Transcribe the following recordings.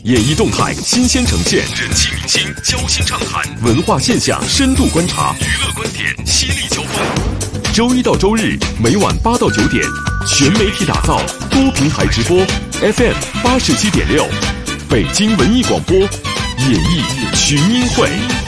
演艺动态新鲜呈现，人气明星交心畅谈，文化现象深度观察，娱乐观点犀利交锋。周一到周日每晚8到9点，全媒体打造，多平台直播 ，FM 87.6，北京文艺广播，演艺群英会。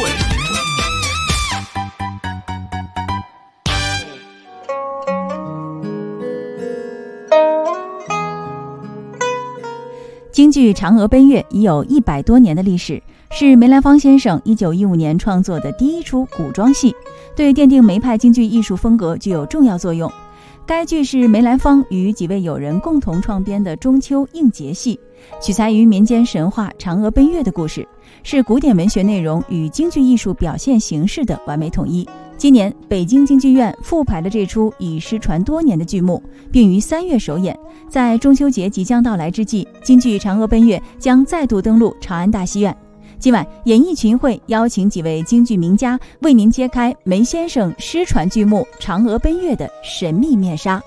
京剧《嫦娥奔月》已有100多年的历史，是梅兰芳先生1915年创作的第一出古装戏，对奠定梅派京剧艺术风格具有重要作用。该剧是梅兰芳与几位友人共同创编的中秋应节戏，取材于民间神话嫦娥奔月的故事，是古典文学内容与京剧艺术表现形式的完美统一。今年北京京剧院复排了这出已失传多年的剧目，并于3月首演。在中秋节即将到来之际，京剧《嫦娥奔月》将再度登陆长安大戏院。今晚演艺群会邀请几位京剧名家为您揭开梅先生失传剧目《嫦娥奔月》的神秘面纱。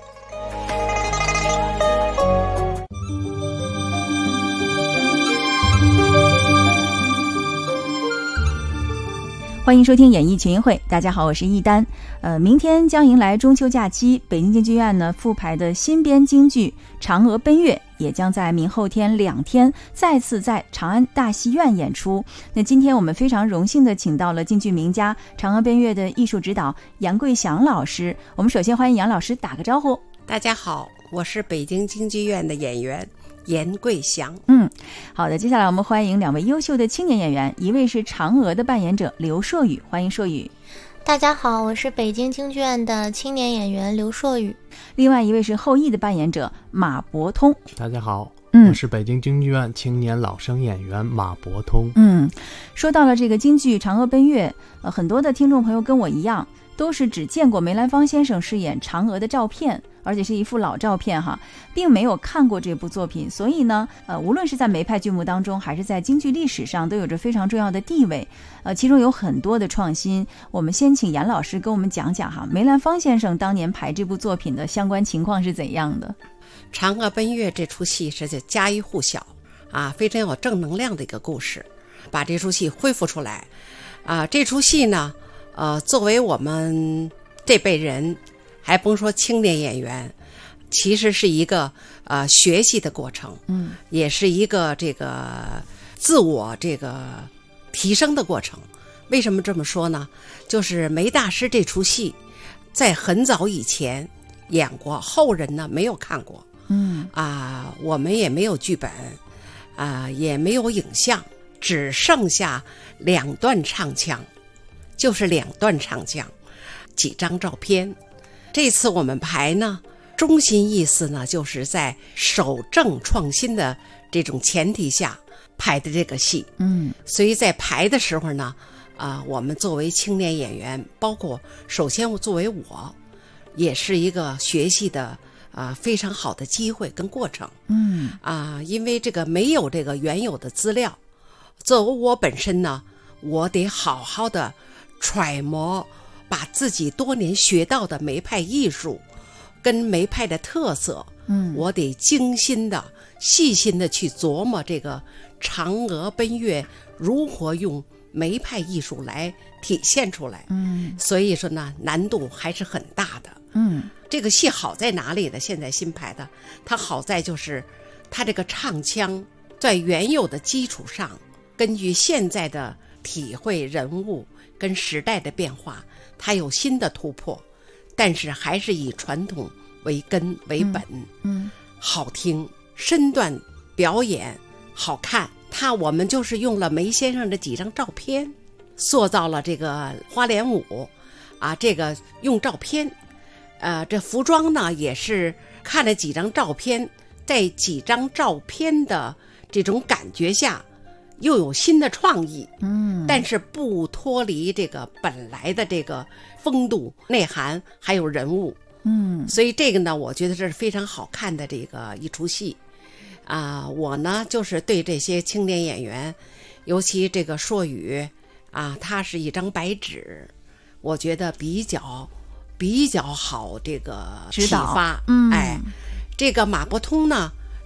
欢迎收听演艺群会，大家好，我是易丹。明天将迎来中秋假期，北京京剧院呢复排的新编京剧《嫦娥奔月》也将在明后天2天再次在长安大戏院演出。那今天我们非常荣幸的请到了京剧名家《嫦娥奔月》的艺术指导杨贵祥老师。我们首先欢迎杨老师打个招呼。 大家好，我是北京京剧院的演员严贵祥。 好的，接下来我们欢迎2位优秀的青年演员，一位是嫦娥的扮演者刘硕宇，欢迎硕宇。 大家好，我是北京京剧院的青年演员刘硕宇。 另外一位是后羿的扮演者马伯通。 大家好，我是北京京剧院青年老生演员马伯通。 说到了这个京剧《嫦娥奔月》，很多的听众朋友跟我一样，都是只见过梅兰芳先生饰演嫦娥的照片，而且是一幅老照片哈，并没有看过这部作品，所以呢，无论是在梅派剧目当中，还是在京剧历史上，都有着非常重要的地位。其中有很多的创新。我们先请杨老师跟我们讲讲哈，梅兰芳先生当年排这部作品的相关情况是怎样的？ 嫦娥奔月这出戏是家喻户晓啊，非常有正能量的一个故事，把这出戏恢复出来啊。这出戏呢，作为我们这辈人，还甭说青年演员，其实是一个学习的过程，也是一个这个自我这个提升的过程。为什么这么说呢？就是梅大师这出戏在很早以前演过，后人呢没有看过，我们也没有剧本，也没有影像，只剩下2段唱腔，就是2段唱腔，几张照片。这次我们排呢，中心意思呢，就是在守正创新的这种前提下排的这个戏。所以在排的时候呢，我们作为青年演员，包括首先作为我，也是一个学习的非常好的机会跟过程。因为这个没有这个原有的资料，作为我本身呢，我得好好的揣摩，把自己多年学到的梅派艺术跟梅派的特色，我得精心的细心的去琢磨这个嫦娥奔月如何用梅派艺术来体现出来。所以说呢，难度还是很大的。这个戏好在哪里呢？现在新排的，它好在就是它这个唱腔在原有的基础上，根据现在的体会人物跟时代的变化，它有新的突破，但是还是以传统为根为本。好听，身段表演好看。我们就是用了梅先生的几张照片，塑造了这个花脸舞这个用照片，这服装呢也是看了几张照片，在几张照片的这种感觉下，又有新的创意，但是不脱离这个本来的这个风度、内涵还有人物。所以这个呢，我觉得这是非常好看的这个一出戏。我呢就是对这些青年演员，尤其这个硕宇他是一张白纸，我觉得比较好这个启发。这个马伯通呢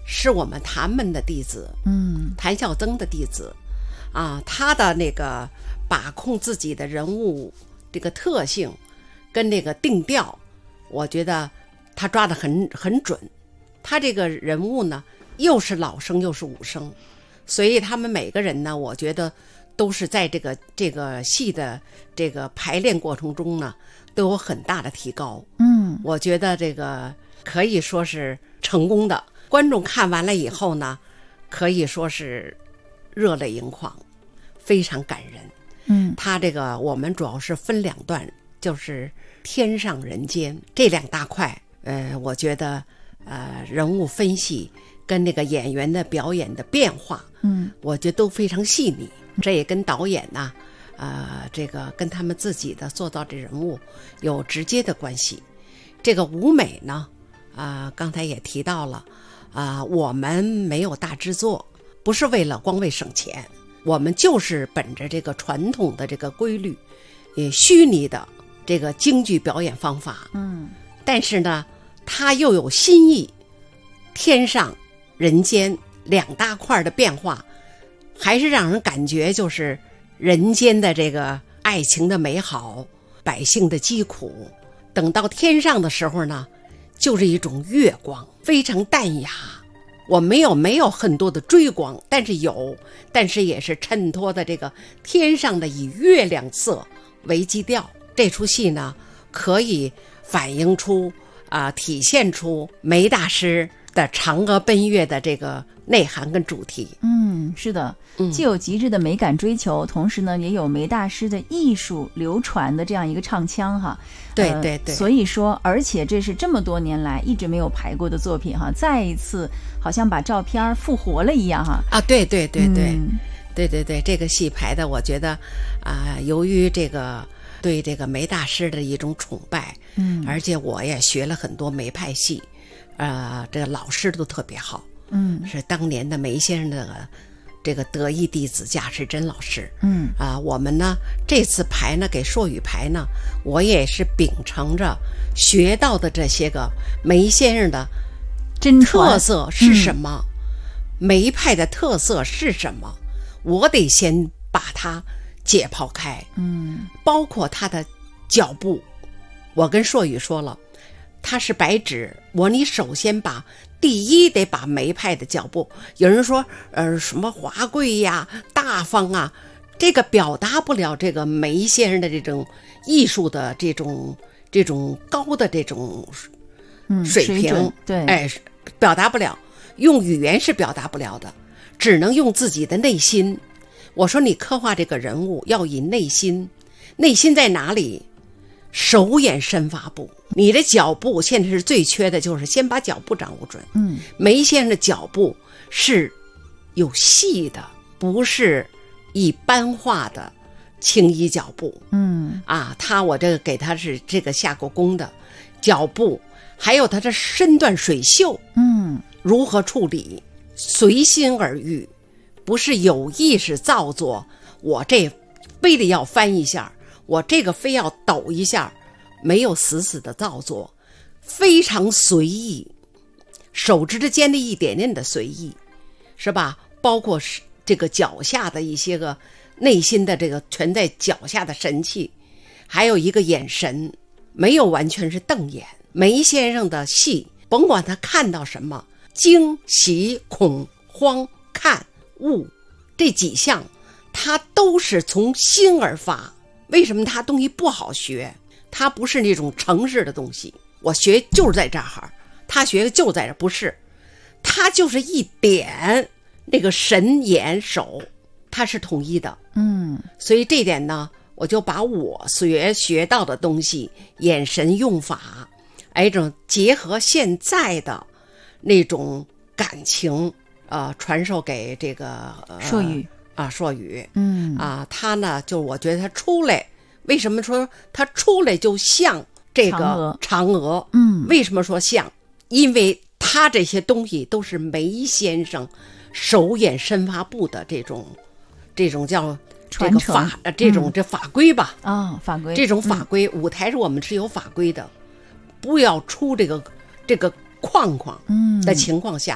是我们谭门的弟子，谭孝曾的弟子啊，他的那个把控自己的人物这个特性跟那个定调，我觉得他抓得很准。他这个人物呢，又是老生又是武生，所以他们每个人呢，我觉得都是在这个戏的这个排练过程中呢，都有很大的提高。我觉得这个可以说是成功的。观众看完了以后呢，可以说是热泪盈眶，非常感人。他这个我们主要是分2段，就是天上人间这2大块。我觉得人物分析跟那个演员的表演的变化，我觉得都非常细腻。这也跟导演呐，这个跟他们自己的塑造这人物有直接的关系。这个舞美呢，刚才也提到了，我们没有大制作，不是光为省钱，我们就是本着这个传统的这个规律，虚拟的这个京剧表演方法。但是呢，它又有新意，天上人间2大块的变化，还是让人感觉就是人间的这个爱情的美好，百姓的疾苦。等到天上的时候呢，就是一种月光，非常淡雅。我没有很多的追光，但是也是衬托的这个天上的以月亮色为基调。这出戏呢，可以反映出体现出梅大师的嫦娥奔月的这个内涵跟主题。 是的，既有极致的美感追求，同时呢，也有梅大师的艺术流传的这样一个唱腔哈。 对， 所以说，而且这是这么多年来一直没有排过的作品哈，再一次好像把照片复活了一样哈。对，这个戏排的，我觉得由于这个对这个梅大师的一种崇拜，而且我也学了很多梅派戏，这个老师都特别好，是当年的梅先生的这个得意弟子贾世珍老师。我们呢这次排呢给硕宇排呢，我也是秉承着学到的这些个梅先生的特色是什么，梅派的特色是什么，我得先把它解剖开。包括他的脚步，我跟硕宇说了，他是白纸，你首先第一得把梅派的脚步，有人说什么华贵呀大方啊，这个表达不了这个梅先生的这种艺术的这种高的这种水平。对，表达不了，用语言是表达不了的，只能用自己的内心。我说你刻画这个人物要以内心在哪里？手眼身发步，你的脚步现在是最缺的，就是先把脚步掌握准。梅先生的脚步是有戏的，不是一般化的轻移脚步。我这个给他是这个下过功的脚步，还有他的身段水袖，如何处理，随心而遇，不是有意识造作，我这非得要翻一下，我这个非要抖一下，没有死的造作，非常随意，手指之间的一点点的随意，是吧？包括这个脚下的一些个内心的这个全在脚下的神气，还有一个眼神，没有完全是瞪眼。梅先生的戏，甭管他看到什么，惊喜恐慌看悟这几项，他都是从心而发。为什么他东西不好学？他不是那种程式的东西，我学就是在这儿，他学就在这儿，不是，他就是一点那个神眼手，他是统一的。所以这点呢，我就把我学到的东西，眼神用法，这种结合现在的那种感情，传授给这个硕宇。 硕宇，他呢，就我觉得他出来，为什么说他出来就像这个嫦娥？为什么说像？因为他这些东西都是梅先生手眼身发步的这种叫这个法规吧？ 法规， 这种法规，舞台上我们是有法规的，不要出这个框框的情况下，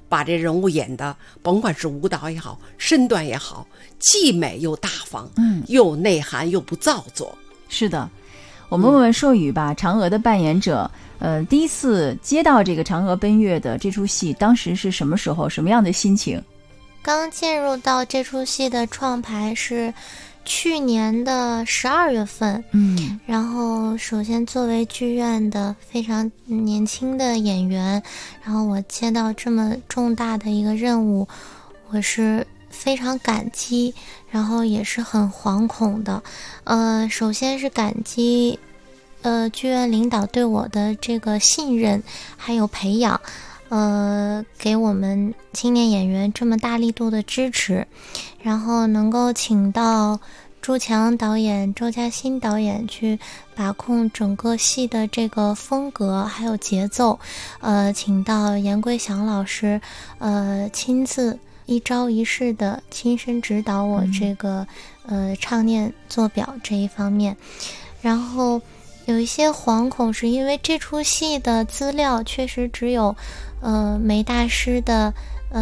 把这人物演的，甭管是舞蹈也好，身段也好，既美又大方，又内涵又不造作。 是的，我们问问硕宇吧，嫦娥的扮演者，第一次接到这个嫦娥奔月的这出戏，当时是什么时候，什么样的心情？ 刚进入到这出戏的创排是去年的12月份，然后首先作为剧院的非常年轻的演员，然后我接到这么重大的一个任务，我是非常感激，然后也是很惶恐的。首先是感激剧院领导对我的这个信任还有培养，给我们青年演员这么大力度的支持，然后能够请到朱强导演、周嘉欣导演去把控整个戏的这个风格还有节奏，请到严归祥老师，亲自一招一式的亲身指导我这个唱念做表这一方面。然后有一些惶恐是因为这出戏的资料确实只有梅大师的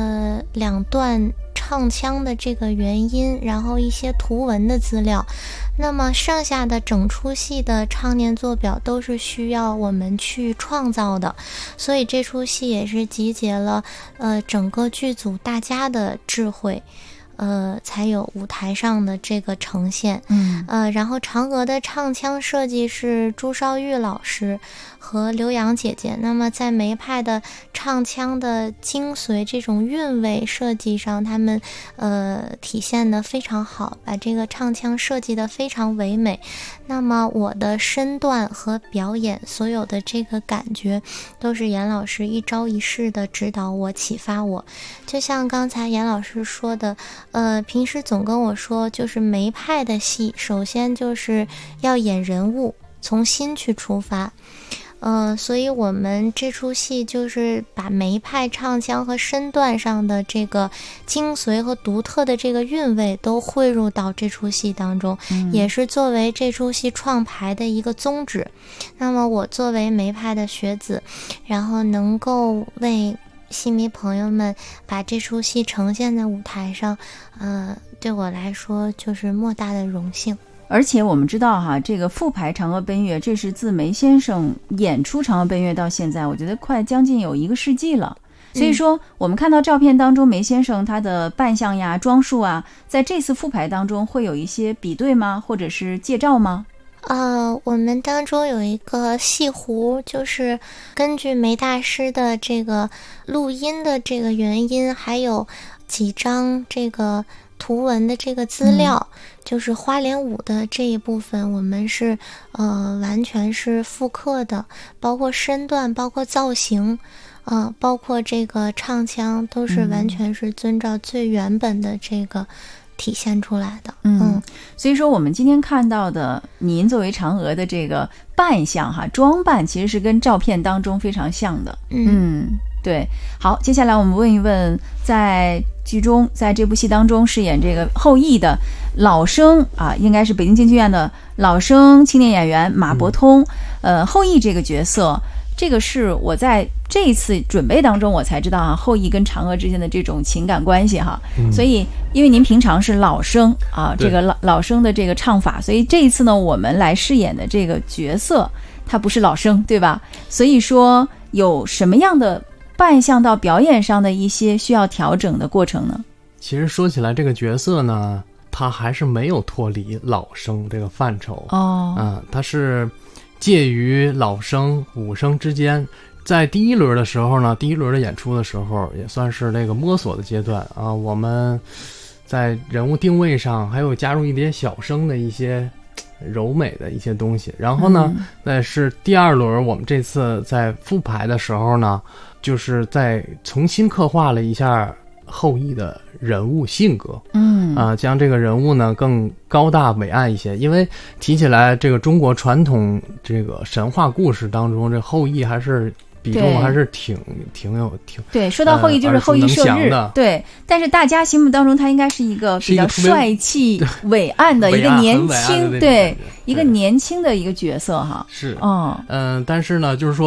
2段唱腔的这个原因，然后一些图文的资料，那么剩下的整出戏的唱念做表都是需要我们去创造的，所以这出戏也是集结了整个剧组大家的智慧，才有舞台上的这个呈现。然后嫦娥的唱腔设计是朱绍玉老师和刘洋姐姐，那么在梅派的唱腔的精髓这种韵味设计上，他们体现得非常好，把这个唱腔设计得非常唯美。那么我的身段和表演所有的这个感觉都是严老师一招一式的指导我启发我。就像刚才严老师说的，平时总跟我说就是梅派的戏首先就是要演人物，从心去出发。所以我们这出戏就是把梅派唱腔和身段上的这个精髓和独特的这个韵味都汇入到这出戏当中，也是作为这出戏创排的一个宗旨。那么我作为梅派的学子，然后能够为戏迷朋友们把这出戏呈现在舞台上，对我来说就是莫大的荣幸。 而且我们知道哈，这个复排嫦娥奔月，这是自梅先生演出嫦娥奔月到现在，我觉得快将近有1个世纪了。所以说我们看到照片当中梅先生他的扮相呀、装束啊，在这次复排当中会有一些比对吗？或者是借照吗？ 我们当中有一个戏弧，就是根据梅大师的这个录音的这个原因，还有几张这个图文的这个资料，就是花脸舞的这一部分，我们是完全是复刻的，包括身段，包括造型，包括这个唱腔，都是完全是遵照最原本的这个体现出来的。 所以说我们今天看到的您作为嫦娥的这个扮相哈，装扮其实是跟照片当中非常像的。对。好，接下来我们问一问在剧中，在这部戏当中饰演这个后羿的老生啊，应该是北京京剧院的老生青年演员马伯通。后羿这个角色，这个是我在这一次准备当中我才知道后羿跟嫦娥之间的这种情感关系哈。所以因为您平常是老生啊，这个老生的这个唱法，所以这一次呢，我们来饰演的这个角色他不是老生，对吧？所以说有什么样的扮相到表演上的一些需要调整的过程呢？ 其实说起来这个角色呢，他还是没有脱离老生这个范畴。他是介于老生武生之间。在第一轮的时候呢，第一轮的演出的时候也算是这个摸索的阶段啊，我们在人物定位上还有加入一点小生的一些柔美的一些东西。然后呢，那是第2轮，我们这次在复排的时候呢，就是在重新刻画了一下后羿的人物性格，将这个人物呢更高大伟岸一些。因为提起来这个中国传统这个神话故事当中，这后羿还是比重还是挺对。说到后羿就是后羿射日，对。但是大家心目当中他应该是一个比较帅气伟岸的一个年轻，对，一个年轻的一个角色哈。 是但是呢，就是说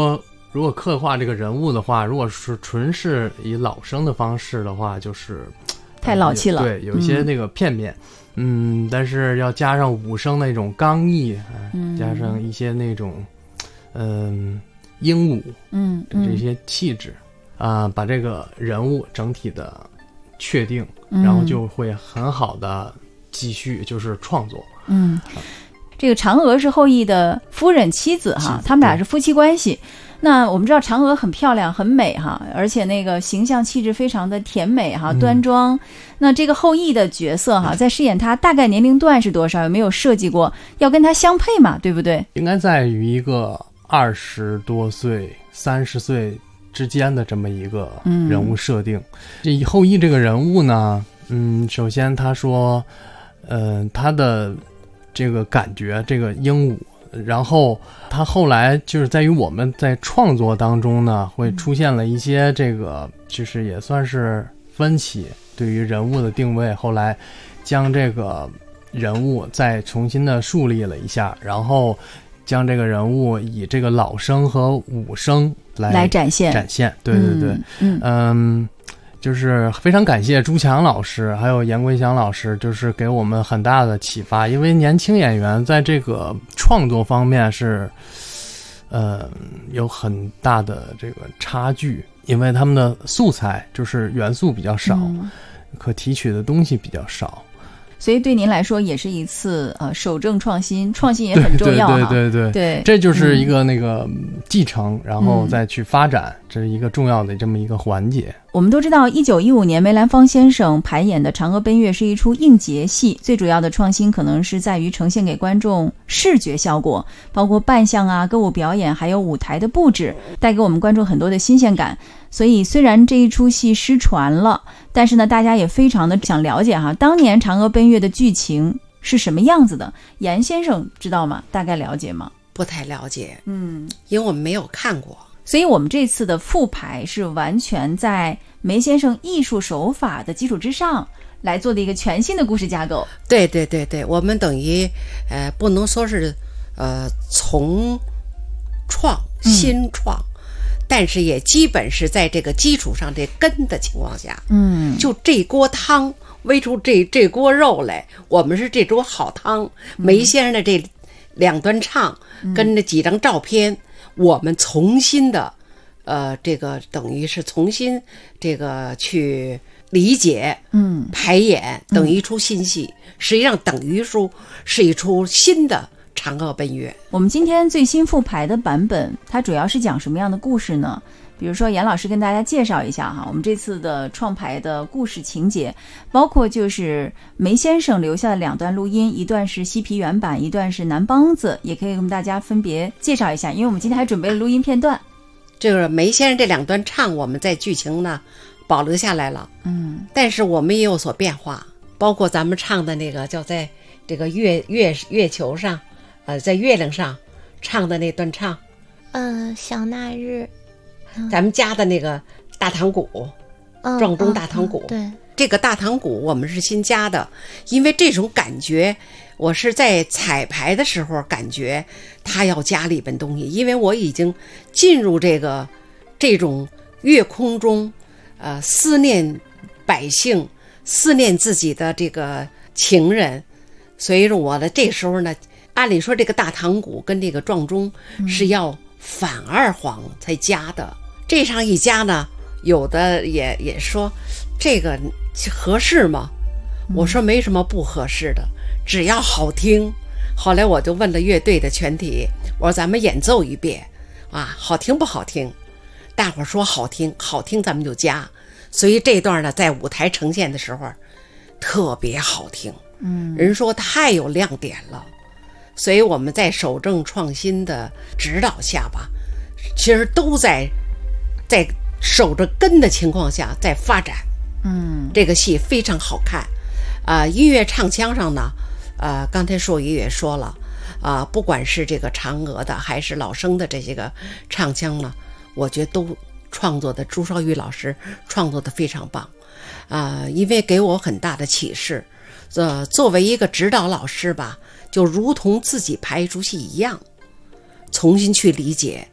如果刻画这个人物的话，如果是纯是以老生的方式的话，就是太老气了， 对，有一些那个片面。但是要加上武生那种刚毅，加上一些那种英武，这些气质把这个人物整体的确定，然后就会很好的继续就是创作。 这个嫦娥是后羿的夫人妻子哈，他们俩是夫妻关系。那我们知道嫦娥很漂亮很美哈，而且那个形象气质非常的甜美哈，端庄。那这个后羿的角色哈，在饰演他大概年龄段是多少？有没有设计过要跟他相配嘛？对不对？ 应该在于一个20多岁、30岁之间的这么一个人物设定。这后羿这个人物呢，首先他说，他的这个感觉，这个英武。然后他后来就是在于我们在创作当中呢，会出现了一些这个就是也算是分歧，对于人物的定位，后来将这个人物再重新的树立了一下，然后将这个人物以这个老生和武生来展现。对对对，就是非常感谢朱强老师还有严桂祥老师，就是给我们很大的启发，因为年轻演员在这个创作方面是有很大的这个差距，因为他们的素材就是元素比较少，可提取的东西比较少， 所以对您来说也是一次守正创新也很重要。对， 这就是一个那个继承，然后再去发展，这是一个重要的这么一个环节。 我们都知道1915年梅兰芳先生排演的《嫦娥奔月》是一出应节戏，最主要的创新可能是在于呈现给观众视觉效果，包括扮相啊、歌舞表演还有舞台的布置，带给我们观众很多的新鲜感。所以虽然这一出戏失传了，但是呢大家也非常的想了解哈，当年《嫦娥奔月》的剧情是什么样子的。严先生知道吗？大概了解吗？ 不太了解，因为我们没有看过。 所以我们这次的复排是完全在梅先生艺术手法的基础之上来做的一个全新的故事架构。 对，我们等于不能说是重创新创，但是也基本是在这个基础上这根的情况下，就这锅汤煨出这锅肉来，我们是这桌好汤。梅先生的这2段唱跟这几张照片，我们重新的这个等于是重新这个去理解，排演，等于一出新戏，实际上等于说是一出新的嫦娥奔月。 我们今天最新复排的版本，它主要是讲什么样的故事呢？比如说严老师跟大家介绍一下哈，我们这次的创排的故事情节，包括就是梅先生留下的2段录音，一段是西皮原版，一段是南梆子，也可以跟大家分别介绍一下，因为我们今天还准备了录音片段。 这个梅先生这2段唱，我们在剧情呢保留下来了，但是我们也有所变化，包括咱们唱的那个叫在这个月球上，在月亮上唱的那段唱， 小那日。 咱们加的那个大堂鼓，撞钟大堂鼓， 对， 这个大堂鼓我们是新加的，因为这种感觉，我是在彩排的时候感觉他要加里边东西，因为我已经进入这种月空中，思念百姓，思念自己的这个情人，所以说我的这时候呢，按理说这个大堂鼓跟这个撞钟是要反2黄才加的。这上一加呢，有的也说这个合适吗？我说没什么不合适的，只要好听。后来我就问了乐队的全体，我说咱们演奏一遍啊，好听不好听？大伙说好听，好听咱们就加。所以这段呢，在舞台呈现的时候特别好听，人说太有亮点了。所以我们在守正创新的指导下吧，其实都在守着根的情况下在发展。这个戏非常好看。音乐唱腔上呢，刚才硕宇也说了，不管是这个嫦娥的还是老生的这些个唱腔呢，我觉得都创作的朱绍玉老师创作的非常棒。因为给我很大的启示。作为一个指导老师吧，就如同自己排一出戏一样，重新去理解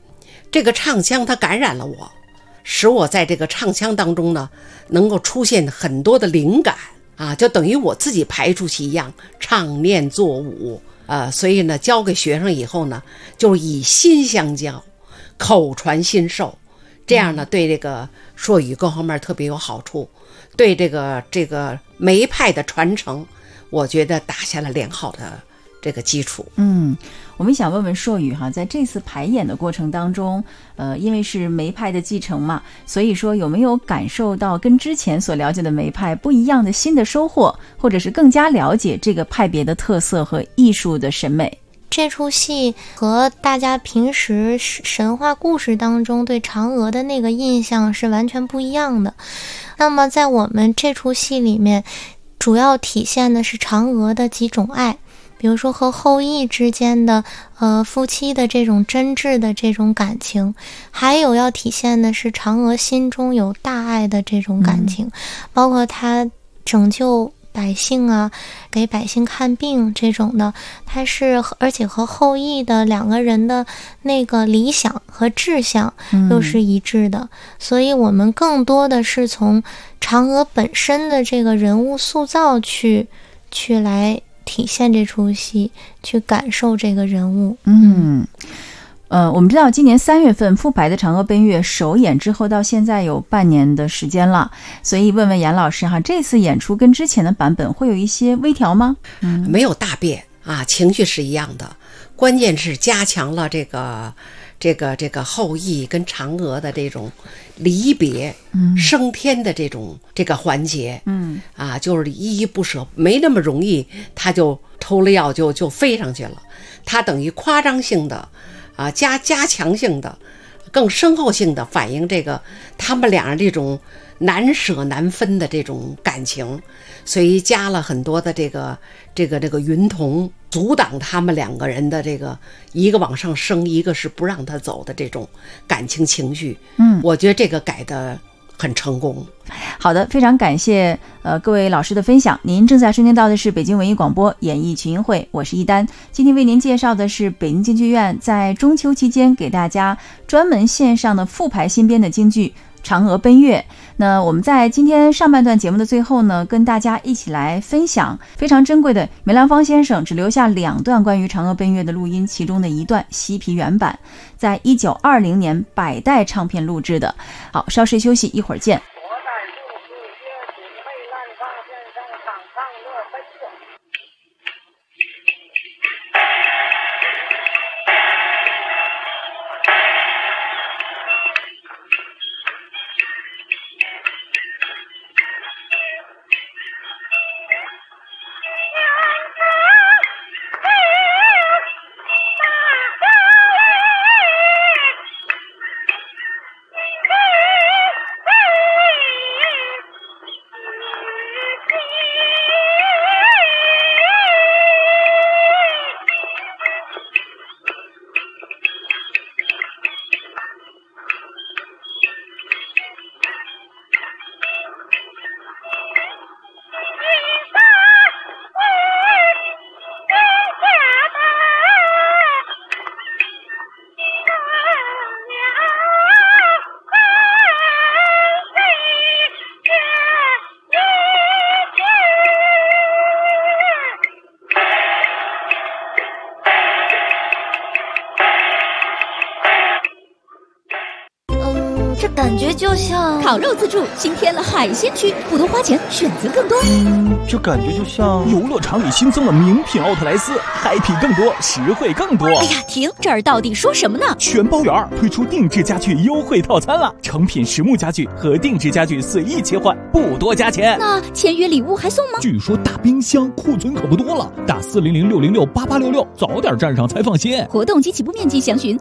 这个唱腔它感染了我，使我在这个唱腔当中呢，能够出现很多的灵感啊，就等于我自己排出去一样，唱念做舞所以呢，教给学生以后呢，就以心相交，口传心授，这样呢，对这个说语各方面特别有好处，对这个梅派的传承，我觉得打下了良好的这个基础。 我们想问问硕宇哈，在这次排演的过程当中，因为是梅派的继承嘛，所以说有没有感受到跟之前所了解的梅派不一样的新的收获，或者是更加了解这个派别的特色和艺术的审美？ 这出戏和大家平时神话故事当中对嫦娥的那个印象是完全不一样的。那么在我们这出戏里面，主要体现的是嫦娥的几种爱，比如说和后羿之间的夫妻的这种真挚的这种感情，还有要体现的是嫦娥心中有大爱的这种感情，包括她拯救百姓啊，给百姓看病这种的，它是而且和后羿的两个人的那个理想和志向又是一致的，所以我们更多的是从嫦娥本身的这个人物塑造去来体现这出戏，去感受这个人物。 我们知道今年3月份复排的嫦娥奔月首演之后到现在有半年的时间了，所以问问严老师哈，这次演出跟之前的版本会有一些微调吗？ 没有大变啊，情绪是一样的，关键是加强了这个后羿跟嫦娥的这种离别升天的这个环节，就是依依不舍，没那么容易他就偷了药就飞上去了，他等于夸张性的加强性的更深厚性的反映这个他们俩人这种难舍难分的这种感情，所以加了很多的这个云童，阻挡他们两个人的这个一个往上升，一个是不让他走的这种感情情绪。我觉得这个改的很成功。 好的，非常感谢各位老师的分享。您正在收听到的是北京文艺广播演艺群英会，我是一丹。今天为您介绍的是北京京剧院在中秋期间给大家专门献上的复排新编的京剧嫦娥奔月。那我们在今天上半段节目的最后呢，跟大家一起来分享非常珍贵的梅兰芳先生只留下2段关于嫦娥奔月的录音，其中的一段西皮原版，在1920年百代唱片录制的。好，稍事休息，一会儿见。 感觉就像烤肉自助新添了海鲜区，不多花钱，选择更多。 这感觉就像游乐场里新增了名品奥特莱斯，嗨皮更多，实惠更多。 哎呀，停！这儿到底说什么呢？ 全包圆推出定制家具优惠套餐了，成品实木家具和定制家具随意切换，不多加钱。 那签约礼物还送吗？ 据说大冰箱库存可不多了，打400-606-8866，早点站上才放心。 活动及起步面积详询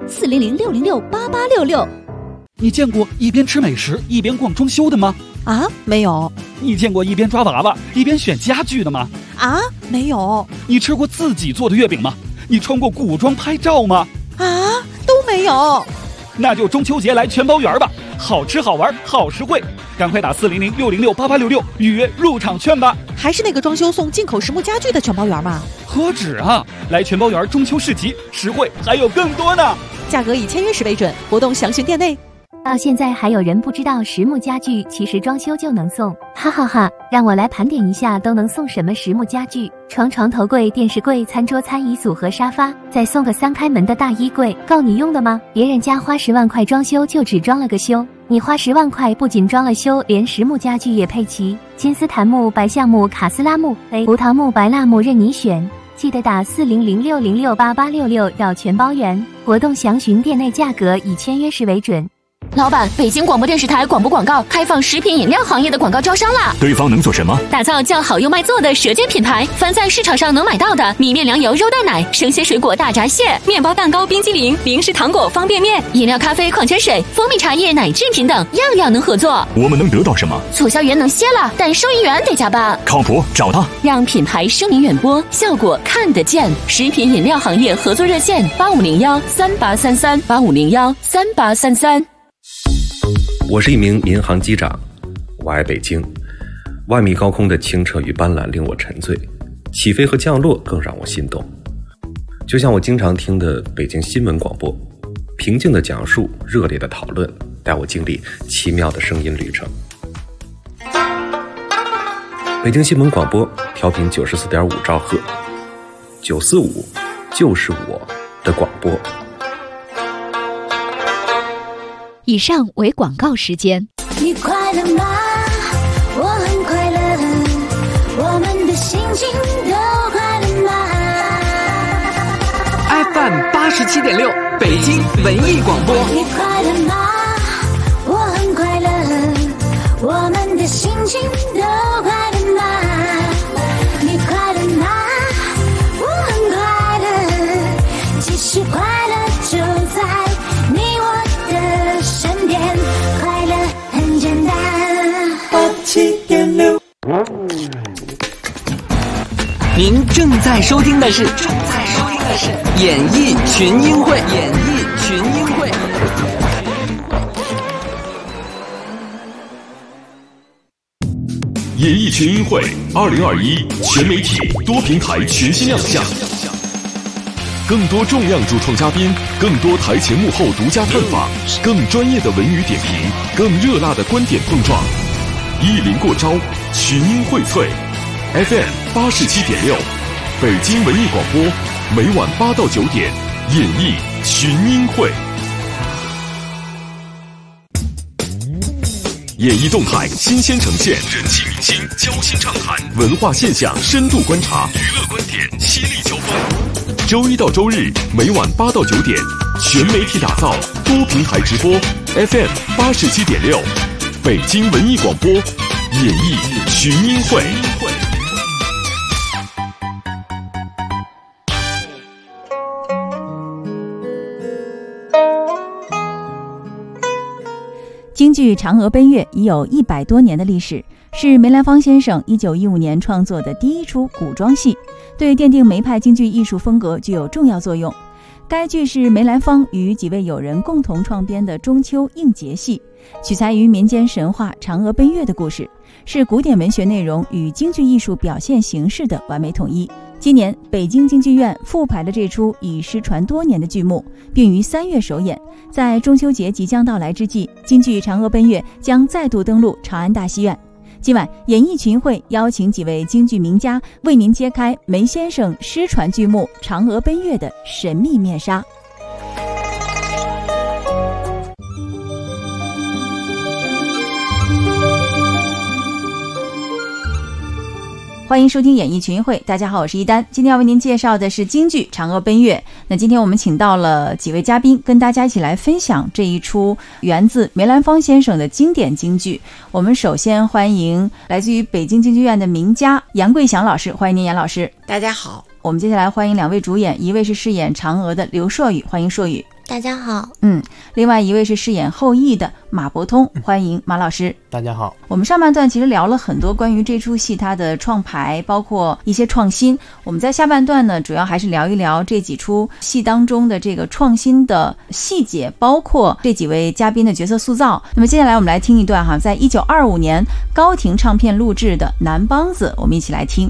400-606-8866。 你见过一边吃美食一边逛装修的吗？ 啊，没有。 你见过一边抓娃娃一边选家具的吗？ 啊，没有。 你吃过自己做的月饼吗？你穿过古装拍照吗？ 啊，都没有。 那就中秋节来全包圆吧，好吃好玩好实惠，赶快打400-606-8866预约入场券吧。 还是那个装修送进口实木家具的全包圆吗？ 何止啊，来全包圆中秋市集，实惠还有更多呢。 价格以签约时为准，活动详询店内。 到现在还有人不知道实木家具其实装修就能送，哈哈哈！让我来盘点一下都能送什么实木家具：床、头柜、电视柜、餐桌、餐椅组和沙发，再送个3开门的大衣柜，够你用的吗？别人家花10万块装修就只装了个修，你花10万块不仅装了修，连实木家具也配齐，金丝檀木、白橡木、卡斯拉木、胡桃木、白蜡木任你选。记得打4006068866要全包圆，活动详询店内，价格以签约时为准。 老板，北京广播电视台广播广告开放食品饮料行业的广告招商啦！ 对方能做什么？ 打造叫好又卖座的舌尖品牌，凡在市场上能买到的米面粮油肉蛋奶、生鲜水果大闸蟹、面包蛋糕、冰激凌、零食糖果、方便面、饮料咖啡、矿泉水、蜂蜜茶叶、奶制品等，样样能合作。 我们能得到什么？ 促销员能歇了，但收银员得加班。 靠谱，找他， 让品牌声名远播，效果看得见。食品饮料行业合作热线8501383385013833。 我是一名民航机长，我爱北京。万米高空的清澈与斑斓令我沉醉，起飞和降落更让我心动。就像我经常听的北京新闻广播，平静的讲述，热烈的讨论，带我经历奇妙的声音旅程。北京新闻广播调频94.5兆赫，945就是我的广播。 以上为广告时间。 你快乐吗？我很快乐，我们的心情都快乐吗 ？FM 87.6，北京文艺广播。 你快乐吗？我很快乐，我们的心情都快乐吗？你快乐吗？我很快乐，其实快乐就在你我的身边，快乐很简单。87.6， 您正在收听的是演艺群英会。 演艺群英会2021全媒体多平台全新亮相，更多重量主创嘉宾，更多台前幕后独家探访，更专业的文娱点评，更热辣的观点碰撞，一临过招，群英荟萃。FM 87.6，北京文艺广播，每晚8到9点，演艺群英会。演艺动态新鲜呈现，人气明星交心畅谈，文化现象深度观察，娱乐观点犀利交锋。周一到周日每晚8到9点，全媒体打造，多平台直播。FM 87.6，北京文艺广播，演艺群英会。 京剧《嫦娥奔月》已有100多年的历史，是梅兰芳先生1915年创作的第一出古装戏，对奠定梅派京剧艺术风格具有重要作用。该剧是梅兰芳与几位友人共同创编的中秋应节戏，取材于民间神话嫦娥奔月的故事，是古典文学内容与京剧艺术表现形式的完美统一。今年北京京剧院复排了这出已失传多年的剧目，并于3月首演。在中秋节即将到来之际，京剧《嫦娥奔月》将再度登陆长安大戏院。今晚演艺群会邀请几位京剧名家为您揭开梅先生失传剧目《嫦娥奔月》的神秘面纱。欢迎收听演艺群会，大家好，我是一丹。今天要为您介绍的是京剧《嫦娥奔月》。那今天我们请到了几位嘉宾，跟大家一起来分享这一出源自梅兰芳先生的经典京剧。我们首先欢迎来自于北京京剧院的名家杨贵祥老师，欢迎您，杨老师。 大家好。 我们接下来欢迎2位主演，一位是饰演嫦娥的刘硕宇，欢迎硕宇。 大家好。 另外一位是饰演后羿的马伯通，欢迎马老师。 大家好。 我们上半段其实聊了很多关于这出戏它的创排，包括一些创新。我们在下半段呢，主要还是聊一聊这几出戏当中的这个创新的细节，包括这几位嘉宾的角色塑造。那么接下来我们来听一段在1925年高亭唱片录制的《南梆子》，我们一起来听。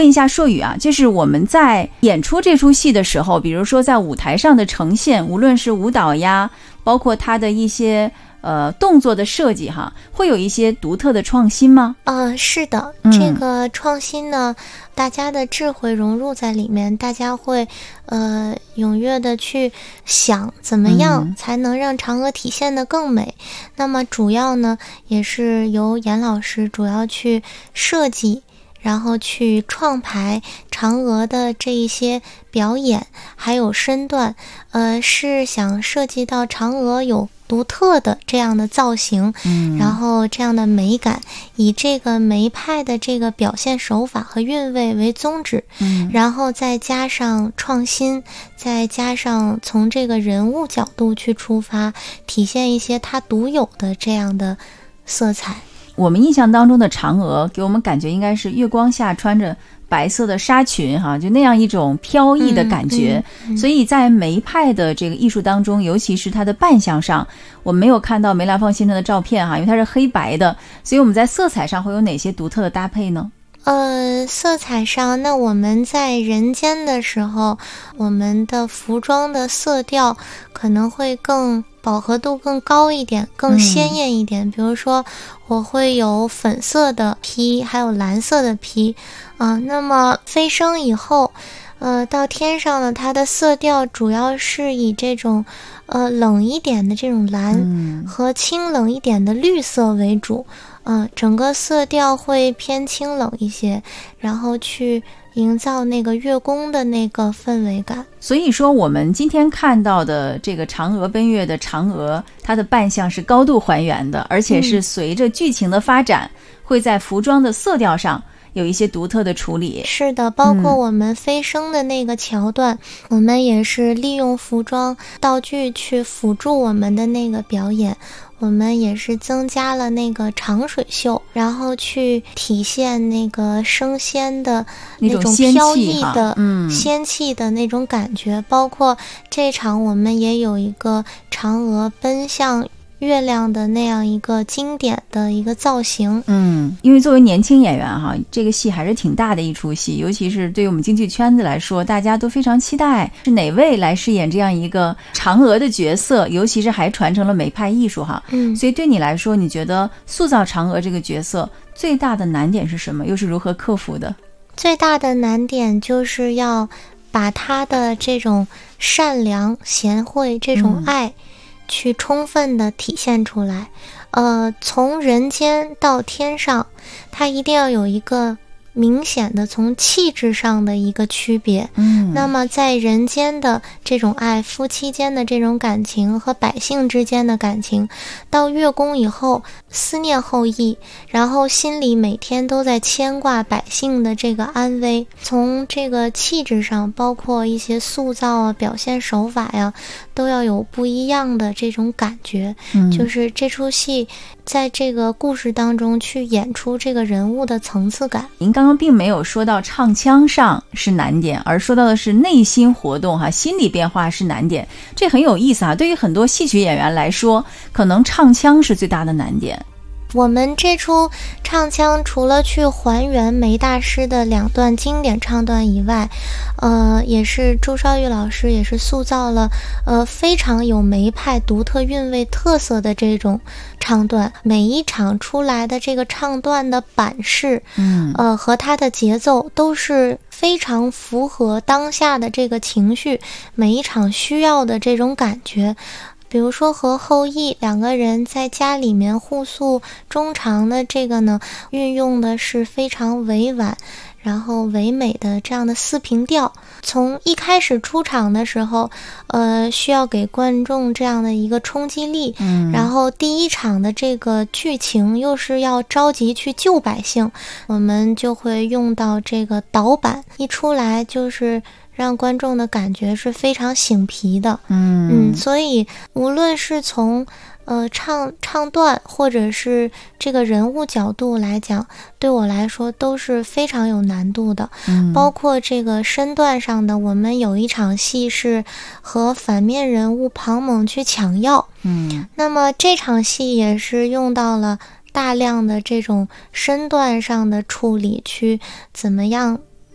问一下硕宇啊，就是我们在演出这出戏的时候，比如说在舞台上的呈现，无论是舞蹈呀，包括它的一些动作的设计哈，会有一些独特的创新吗？ 是的，这个创新呢，大家的智慧融入在里面，大家会踊跃的去想怎么样才能让嫦娥体现得更美。那么主要呢，也是由严老师主要去设计，然后去创排嫦娥的这一些表演，还有身段，是想涉及到嫦娥有独特的这样的造型，然后这样的美感，以这个梅派的这个表现手法和韵味为宗旨，然后再加上创新，再加上从这个人物角度去出发，体现一些它独有的这样的色彩。 我们印象当中的嫦娥给我们感觉应该是月光下穿着白色的纱裙哈，就那样一种飘逸的感觉，所以在梅派的这个艺术当中，尤其是它的扮相上，我们没有看到梅兰芳先生的照片哈，因为它是黑白的，所以我们在色彩上会有哪些独特的搭配呢？ 色彩上，那我们在人间的时候，我们的服装的色调可能会更饱和度更高一点，更鲜艳一点。比如说，我会有粉色的披，还有蓝色的披，那么飞升以后，到天上呢，它的色调主要是以这种冷一点的这种蓝和清冷一点的绿色为主。整个色调会偏清冷一些，然后去营造那个月宫的那个氛围感。 所以说我们今天看到的这个嫦娥奔月的嫦娥，它的扮相是高度还原的，而且是随着剧情的发展，会在服装的色调上有一些独特的处理。 是的，包括我们飞升的那个桥段，我们也是利用服装道具去辅助我们的那个表演。我们也是增加了那个长水袖，然后去体现那个升仙的那种飘逸的仙气的那种感觉。包括这场我们也有一个嫦娥奔向月亮的那样一个经典的一个造型。 因为作为年轻演员哈，这个戏还是挺大的一出戏，尤其是对于我们京剧圈子来说，大家都非常期待是哪位来饰演这样一个嫦娥的角色，尤其是还传承了梅派艺术哈。所以对你来说，你觉得塑造嫦娥这个角色最大的难点是什么？又是如何克服的？ 最大的难点就是要把她的这种善良贤惠这种爱去充分的体现出来。从人间到天上，它一定要有一个明显的从气质上的一个区别。那么在人间的这种爱，夫妻间的这种感情和百姓之间的感情，到月宫以后思念后羿，然后心里每天都在牵挂百姓的这个安危。从这个气质上，包括一些塑造啊、表现手法呀，都要有不一样的这种感觉。就是这出戏在这个故事当中去演出这个人物的层次感。 您刚刚并没有说到唱腔上是难点，而说到的是内心活动哈，心理变化是难点，这很有意思啊。对于很多戏曲演员来说，可能唱腔是最大的难点。 我们这出唱腔除了去还原梅大师的2段经典唱段以外，也是朱绍玉老师也是塑造了非常有梅派独特韵味特色的这种唱段。每一场出来的这个唱段的版式，和它的节奏都是非常符合当下的这个情绪，每一场需要的这种感觉。比如说和后羿2个人在家里面互诉衷肠的这个呢，运用的是非常委婉然后唯美的这样的四平调。从一开始出场的时候，需要给观众这样的一个冲击力，然后第一场的这个剧情又是要着急去救百姓，我们就会用到这个导板，一出来就是让观众的感觉是非常醒皮的。所以无论是从唱段或者是这个人物角度来讲，对我来说都是非常有难度的。包括这个身段上的，我们有一场戏是和反面人物庞猛去抢药，那么这场戏也是用到了大量的这种身段上的处理，去怎么样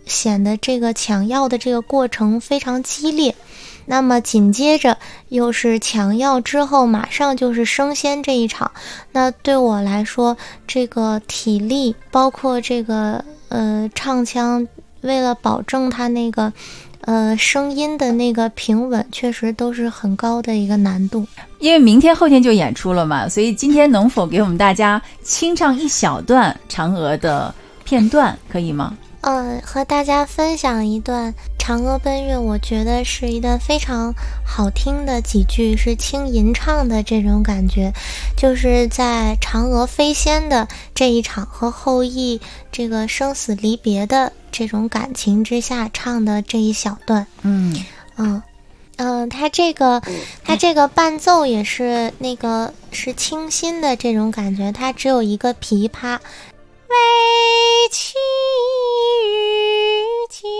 显得这个抢药的这个过程非常激烈。那么紧接着又是抢药之后马上就是升仙这一场，那对我来说这个体力包括这个唱腔，为了保证它那个声音的那个平稳，确实都是很高的一个难度。 因为明天后天就演出了嘛，所以今天能否给我们大家清唱一小段嫦娥的片段可以吗？ 和大家分享一段嫦娥奔月，我觉得是一段非常好听的几句，是轻吟唱的这种感觉，就是在嫦娥飞仙的这一场和后羿这个生死离别的这种感情之下唱的这一小段。他这个伴奏也是那个是清新的这种感觉，它只有一个琵琶，为妻与妾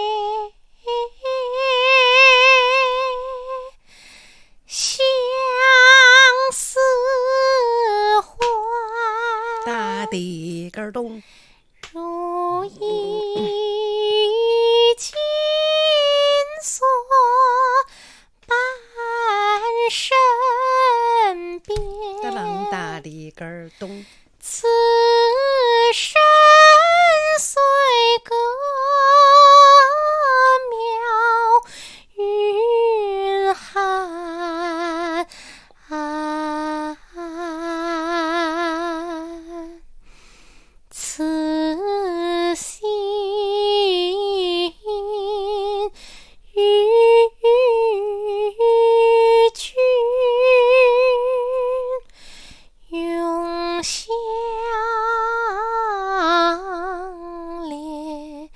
相思欢， 大地根东如一金锁伴身边， 大地根东， 此生虽隔渺云汉，此心与君永相连。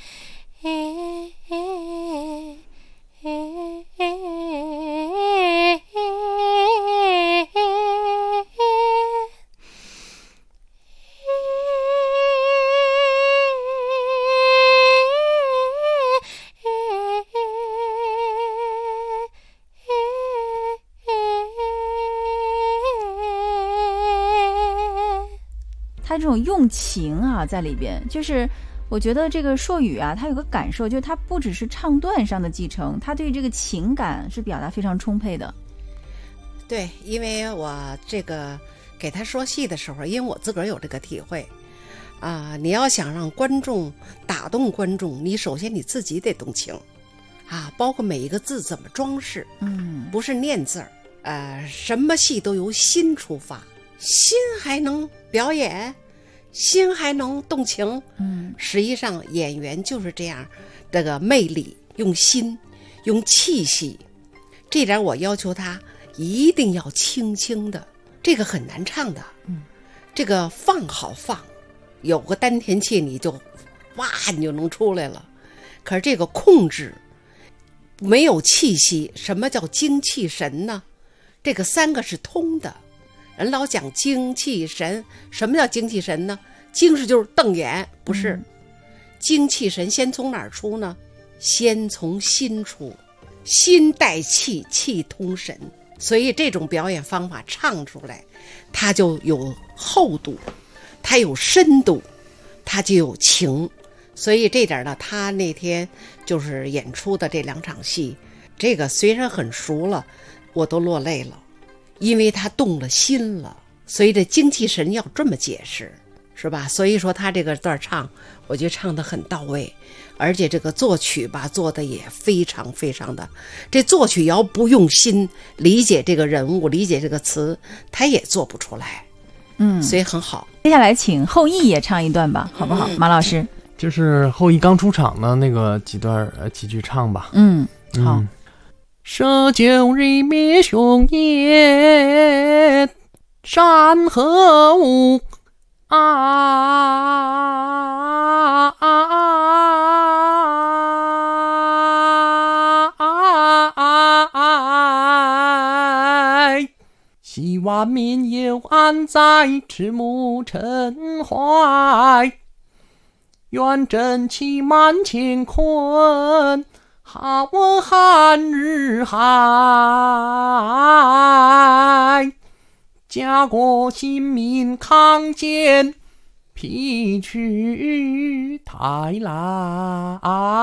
他这种用情啊在里边，就是我觉得这个硕宇啊，他有个感受，就是他不只是唱段上的继承，他对这个情感是表达非常充沛的。 对，因为我这个给他说戏的时候，因为我自个儿有这个体会你要想让观众打动观众，你首先你自己得动情包括每一个字怎么装饰，不是念字儿，什么戏都由心出发，心还能表演，心还能动情，实际上演员就是这样，这个魅力用心用气息，这点我要求他一定要轻轻的，这个很难唱的，这个放好放，有个丹田气你就哇你就能出来了，可是这个控制没有气息，什么叫精气神呢？这个三个是通的，人老讲精气神，什么叫精气神呢？精是就是瞪眼，不是，精气神先从哪儿出呢？先从心出，心带气，气通神，所以这种表演方法唱出来，它就有厚度，它有深度，它就有情。所以这点呢，他那天就是演出的这2场戏，这个虽然很熟了，我都落泪了，因为他动了心了。所以这精气神要这么解释，是吧？所以说他这个段唱，我觉得唱得很到位，而且这个作曲吧做的也非常非常的，这作曲要不用心理解这个人物，理解这个词，他也做不出来。所以很好。 接下来请后羿也唱一段吧，好不好？马老师， 就是后羿刚出场的那个几句唱吧。 好。 舍旧日灭凶业，山河无希万民有安在，赤木陈怀，愿真气满乾坤，好汉日海，家国兴民康健， 披去太来。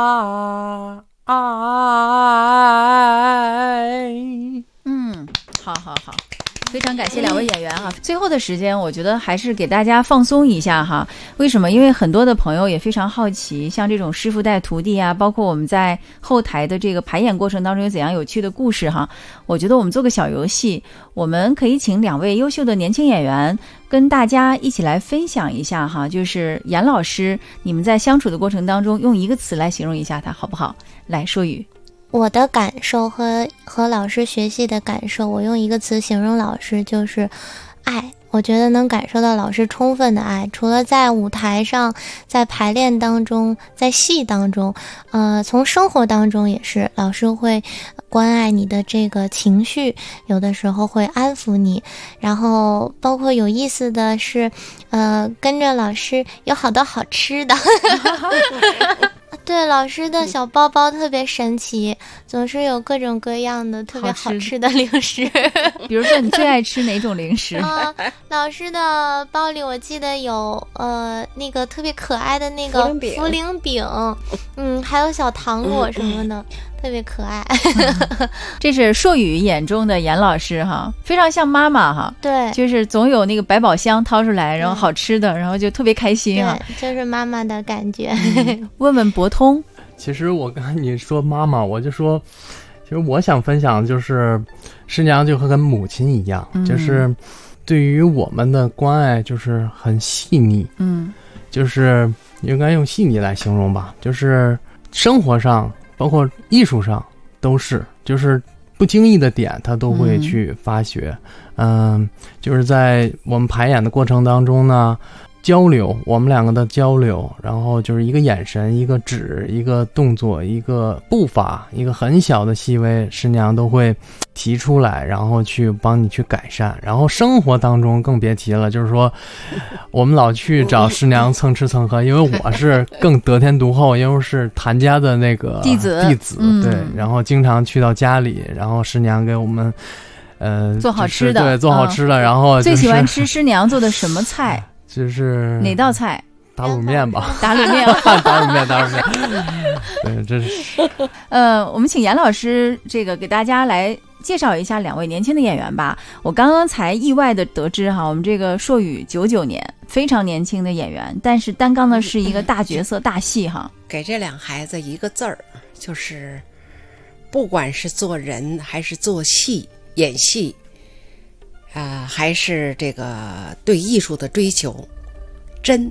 好，非常感谢两位演员哈。最后的时间，我觉得还是给大家放松一下哈。为什么？因为很多的朋友也非常好奇，像这种师傅带徒弟啊，包括我们在后台的这个排演过程当中有怎样有趣的故事哈。我觉得我们做个小游戏，我们可以请两位优秀的年轻演员跟大家一起来分享一下哈。就是严老师，你们在相处的过程当中，用一个词来形容一下他，好不好？来，说语。 我的感受和老师学习的感受，我用一个词形容老师，就是爱。我觉得能感受到老师充分的爱，除了在舞台上，在排练当中，在戏当中，从生活当中也是，老师会关爱你的这个情绪，有的时候会安抚你，然后包括有意思的是，跟着老师有好多好吃的。对，老师的小包包特别神奇，总是有各种各样的特别好吃的零食。 比如说你最爱吃哪种零食？ 老师的包里我记得有那个特别可爱的那个茯苓饼，还有小糖果什么的。特别可爱。 这是硕宇眼中的严老师哈，非常像妈妈哈。 对， 就是总有那个百宝箱掏出来，然后好吃的，然后就特别开心啊。 对，就是妈妈的感觉。 问问博通， 其实我刚才你说妈妈，我就说，其实我想分享就是师娘就和跟母亲一样，就是对于我们的关爱就是很细腻，就是应该用细腻来形容吧，就是生活上包括艺术上都是，就是不经意的点他都会去发掘。就是在我们排演的过程当中呢，交流，我们两个的交流，然后就是一个眼神，一个指，一个动作，一个步伐，一个很小的细微，师娘都会提出来，然后去帮你去改善。然后生活当中更别提了，就是说我们老去找师娘蹭吃蹭喝，因为我是更得天独厚，因为是谭家的那个弟子，对，然后经常去到家里，然后师娘给我们做好吃的， 对，做好吃的，然后最喜欢吃师娘做的什么菜？ 就是哪道菜？ 打卤面吧， 打卤面， 打卤面。对，这是。 我们请严老师这个给大家来介绍一下两位年轻的演员吧。我刚刚才意外的得知哈，我们这个硕宇99年，非常年轻的演员，但是担纲的是一个大角色、大戏哈。 给这两孩子一个字儿，就是不管是做人还是做戏、演戏。还是这个对艺术的追求，真。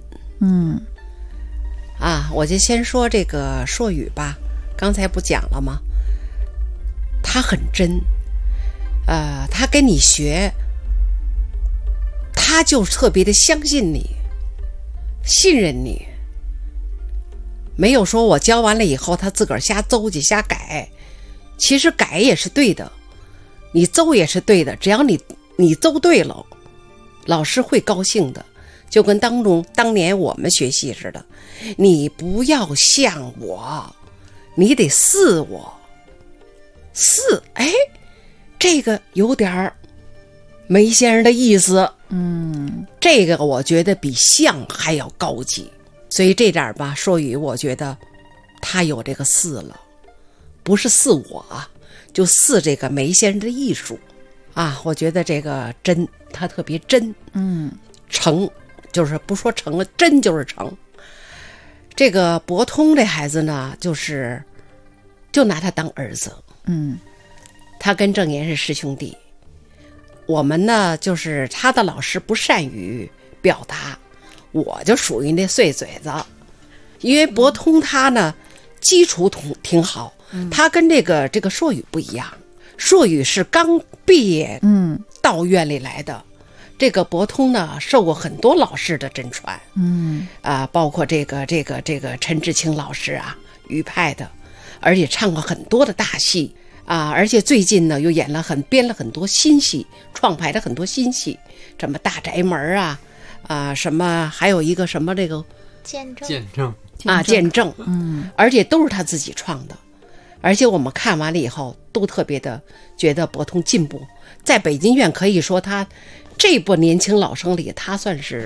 我就先说这个硕宇吧，刚才不讲了吗？他很真，他跟你学，他就特别的相信你，信任你，没有说我教完了以后他自个儿瞎诌去瞎改，其实改也是对的，你诌也是对的，只要你诌对了，老师会高兴的，就跟当年我们学习似的，你不要像我，你得似我，这个有点梅先生的意思，这个我觉得比像还要高级，所以这点吧，硕宇我觉得他有这个似了，不是似我就似这个梅先生的艺术。我觉得这个真，他特别真，诚，就是不说诚了，真就是诚。这个博通这孩子呢，就拿他当儿子，他跟郑岩是师兄弟。我们呢，就是他的老师不善于表达，我就属于那碎嘴子，因为博通他呢基础挺好，他跟这个硕宇不一样。硕宇是刚毕业到院里来的，这个博通呢受过很多老师的真传，包括这个陈志清老师余派的，而且唱过很多的大戏而且最近呢又编了很多新戏，创排了很多新戏，什么大宅门什么还有一个什么这个见证，而且都是他自己创的。而且我们看完了以后都特别的觉得博通进步，在北京院可以说他这部年轻老生里他算是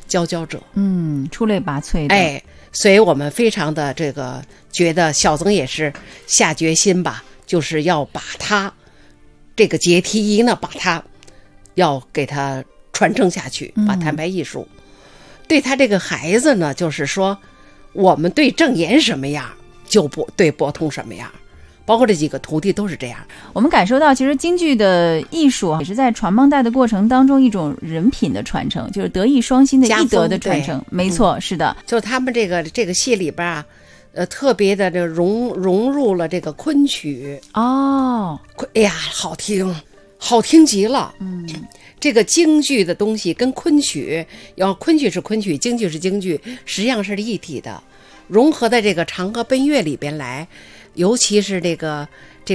佼佼者， 出类拔萃的。 哎，所以我们非常的这个觉得小曾也是下决心吧，就是要把他这个解题仪呢，把他要给他传承下去，把摊牌艺术。对他这个孩子呢，就是说我们对正言什么样，就不对博通什么样。包括这几个徒弟都是这样。 我们感受到，其实京剧的艺术也是在传帮带的过程当中一种人品的传承，就是德艺双馨的艺德的传承。没错，是的。 就他们这个戏里边啊，特别的这融入了这个昆曲。 哦， 哎呀，好听，好听极了。这个京剧的东西跟昆曲，昆曲是昆曲，京剧是京剧，实际上是一体的，融合在这个长河奔月里边来。尤其是这个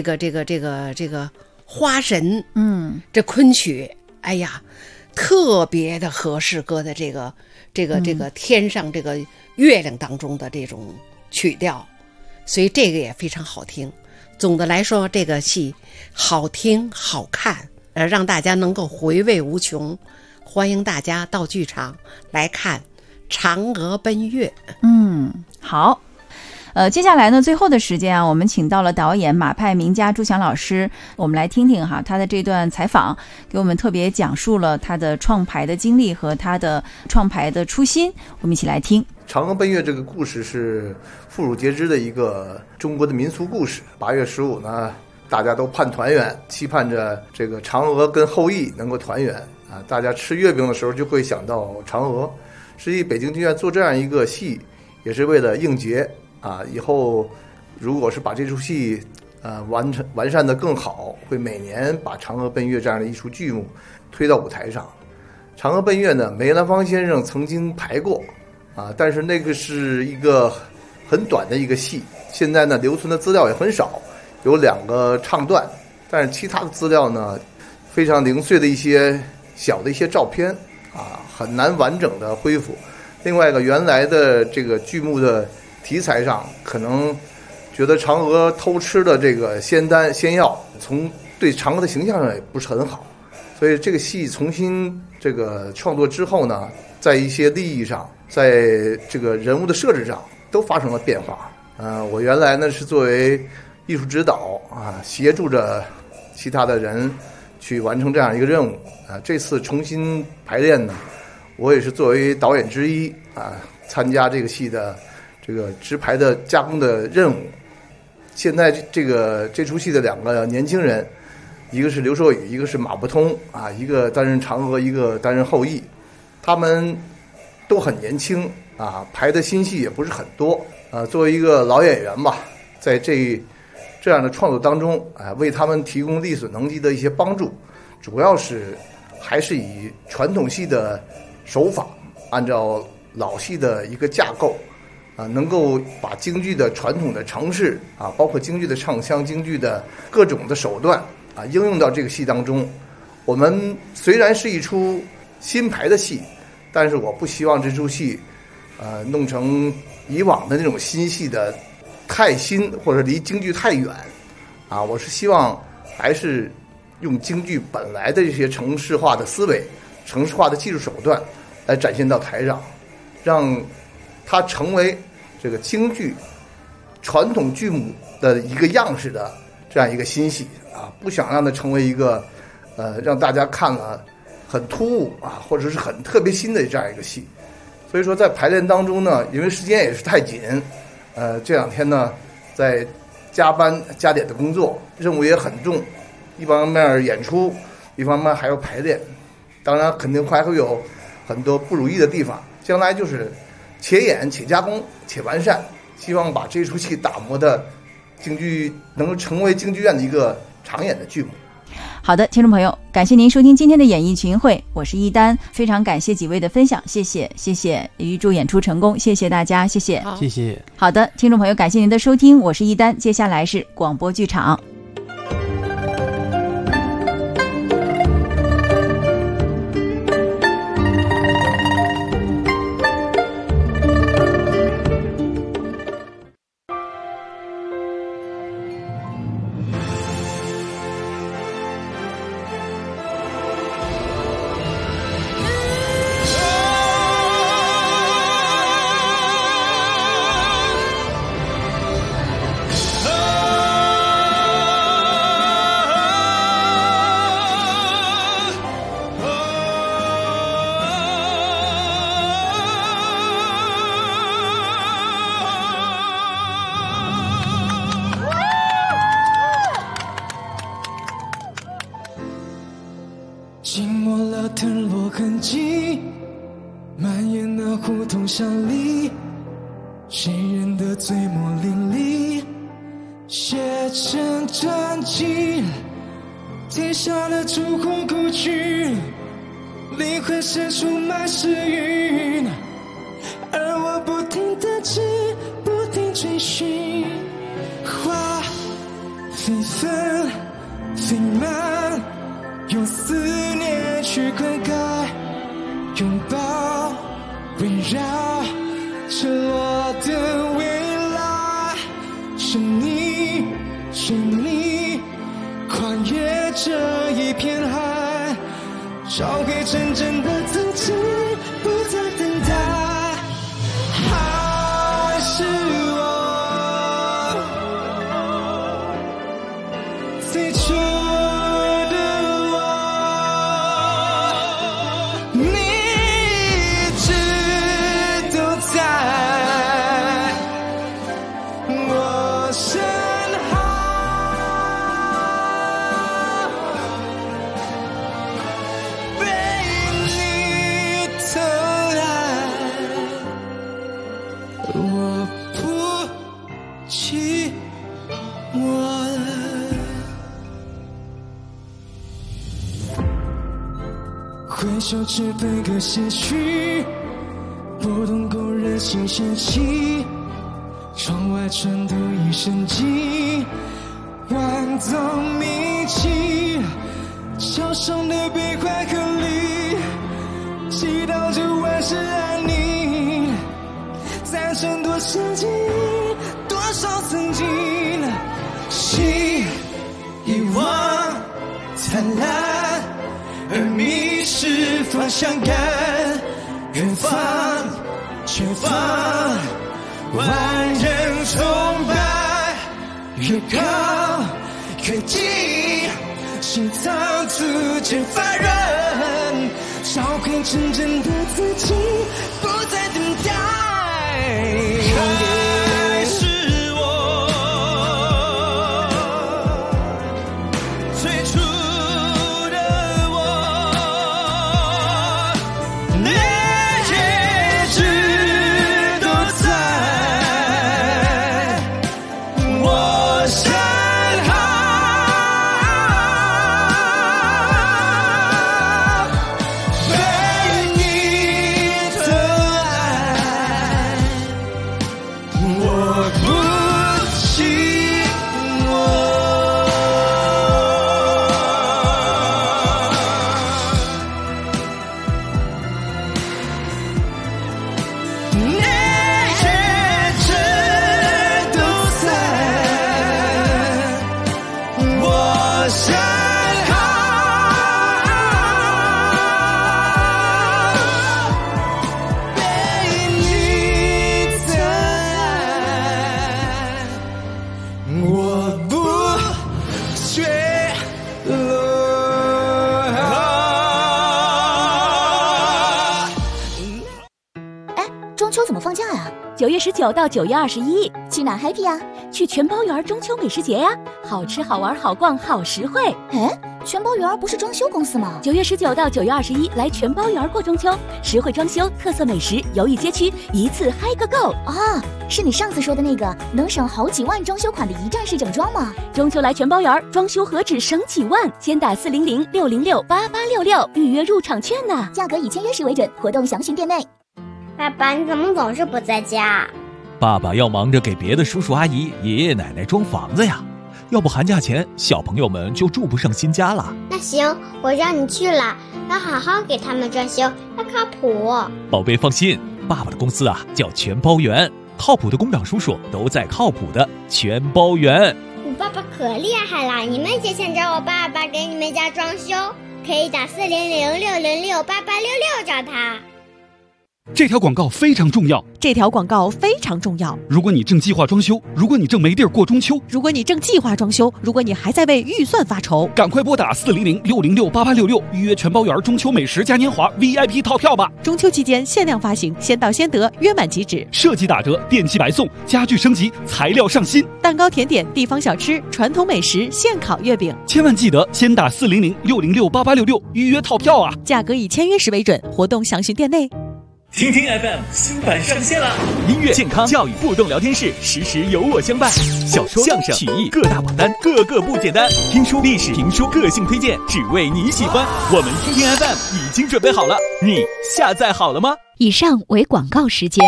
花神，这昆曲，哎呀，特别的合适搁在这个天上这个月亮当中的这种曲调，所以这个也非常好听。总的来说，这个戏好听好看，让大家能够回味无穷。欢迎大家到剧场来看《嫦娥奔月》。 好。接下来呢，最后的时间啊，我们请到了导演马派名家朱强老师，我们来听听哈他的这段采访，给我们特别讲述了他的创牌的经历和他的创牌的初心，我们一起来听。 嫦娥奔月这个故事是妇孺皆知的一个中国的民俗故事。8月15呢，大家都盼团圆，期盼着这个嫦娥跟后羿能够团圆啊。大家吃月饼的时候就会想到嫦娥。实际北京剧院做这样一个戏，也是为了应节。以后如果是把这出戏完善的更好，会每年把《嫦娥奔月》这样的艺术剧目推到舞台上。《嫦娥奔月》呢，梅兰芳先生曾经排过但是那个是一个很短的一个戏，现在呢留存的资料也很少，有2个唱段，但是其他的资料呢非常零碎的一些小的一些照片很难完整的恢复。另外一个原来的这个剧目的题材上，可能觉得嫦娥偷吃的这个仙药，从对嫦娥的形象上也不是很好，所以这个戏重新这个创作之后呢，在一些利益上，在这个人物的设置上都发生了变化。我原来呢是作为艺术指导协助着其他的人去完成这样一个任务这次重新排练呢，我也是作为导演之一参加这个戏的这个直排的加工的任务。现在这出戏的2个年轻人，一个是刘硕宇，一个是马伯通一个担任嫦娥，一个担任后羿，他们都很年轻排的新戏也不是很多作为一个老演员吧，在这样的创作当中为他们提供力所能及的一些帮助，主要是还是以传统戏的手法，按照老戏的一个架构能够把京剧的传统的程式包括京剧的唱腔、京剧的各种的手段应用到这个戏当中。我们虽然是一出新排的戏，但是我不希望这出戏弄成以往的那种新戏的太新或者离京剧太远我是希望还是用京剧本来的这些程式化的思维、程式化的技术手段来展现到台上，让它成为这个京剧传统剧目的一个样式的这样一个新戏不想让它成为一个让大家看了很突兀或者是很特别新的这样一个戏。所以说在排练当中呢，因为时间也是太紧这2天呢在加班加点的工作，任务也很重，一方面演出，一方面还要排练，当然肯定还会有很多不如意的地方，将来就是且演且加工且完善，希望把这出戏打磨的京剧能够成为京剧院的一个常演的剧目。 好的，听众朋友，感谢您收听今天的演艺群会，我是一丹，非常感谢几位的分享，谢谢，预祝演出成功，谢谢大家，谢谢。好的，听众朋友，感谢您的收听，我是一丹，接下来是广播剧场。 浸没了腾落痕迹，蔓延那胡同巷里，谁人的嘴墨淋漓，写成传奇，贴上了烛火故去，灵魂深处满是云，而我不停地知，不停追寻，花飞纷飞满，用思念去灌溉，拥抱围绕赤裸的未来，是你是你跨越这一片海，找回真正的自己，不再等待，还是我最初的我，你一直都在我身后，被你疼爱，我不寂寞了。回首只分个些许，拨动工人心弦起，窗外传读一声寂，万种铭记，桥上的悲欢和离，祈祷着万事安宁，赞成多少记忆，多少曾经，心遗忘灿烂，而迷失方向感，远方前方万人崇拜，越高越近，心脏逐渐发软，找回真正的自己，不再等待，还是我最初的我，你一直都在我身后，被你疼爱，我不寂寞。你一直都在我身后，被你疼爱，我不缺落。 中秋怎么放假呀？9月19到9月21，去哪 happy 呀？去全包园中秋美食节呀，好吃好玩好逛好实惠。哎，全包园不是装修公司吗？9月19到9月21，来全包园过中秋，实惠装修、特色美食、游艺街区，一次嗨个够啊！是你上次说的那个能省好几万装修款的一站式整装吗？中秋来全包园，装修何止省几万？先打400-606-8866预约入场券呢，价格以签约时为准，活动详询店内。 爸爸，你怎么总是不在家？ 爸爸要忙着给别的叔叔阿姨、爷爷奶奶装房子呀，要不寒假前小朋友们就住不上新家了。 那行，我让你去了，要好好给他们装修，要靠谱。 宝贝放心，爸爸的公司啊叫全包园，靠谱的工长叔叔都在靠谱的全包园。 你爸爸可厉害了，你们也想找我爸爸给你们家装修，可以打400-606-8866找他。 这条广告非常重要。 这条广告非常重要。 如果你正计划装修，如果你正没地儿过中秋， 如果你正计划装修，如果你还在为预算发愁， 赶快拨打400-606-8866预约全包圆中秋美食嘉年华 VIP 套票吧！ 中秋期间限量发行，先到先得，约满即止。 设计打折，电器白送，家具升级，材料上新， 蛋糕、甜点、地方小吃、传统美食、现烤月饼， 千万记得先打400-606-8866预约套票啊！ 价格以签约时为准，活动详询店内。 听听 FM 新版上线了，音乐、健康、教育、互动聊天室，时时有我相伴。小说、相声、曲艺各大榜单，个个不简单。听书、历史、评书，个性推荐，只为你喜欢。我们听听 FM 已经准备好了，你下载好了吗？ 以上为广告时间。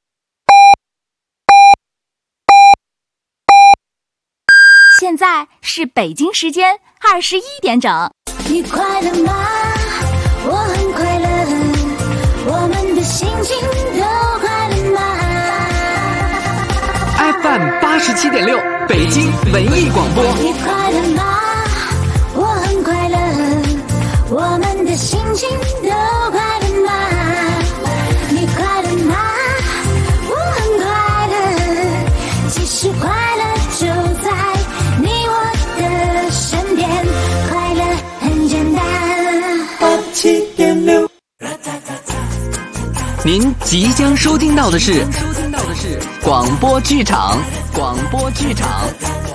现在是北京时间21点整。 你快乐吗？我很快乐。我们的心情都快乐吗 ？FM 87.6，北京文艺广播。 你快乐吗？我很快乐。我们的心情都快乐吗？你快乐吗？我很快乐。其实快乐就在你我的身边，快乐很简单。87.6。 您即将收听到的是广播剧场。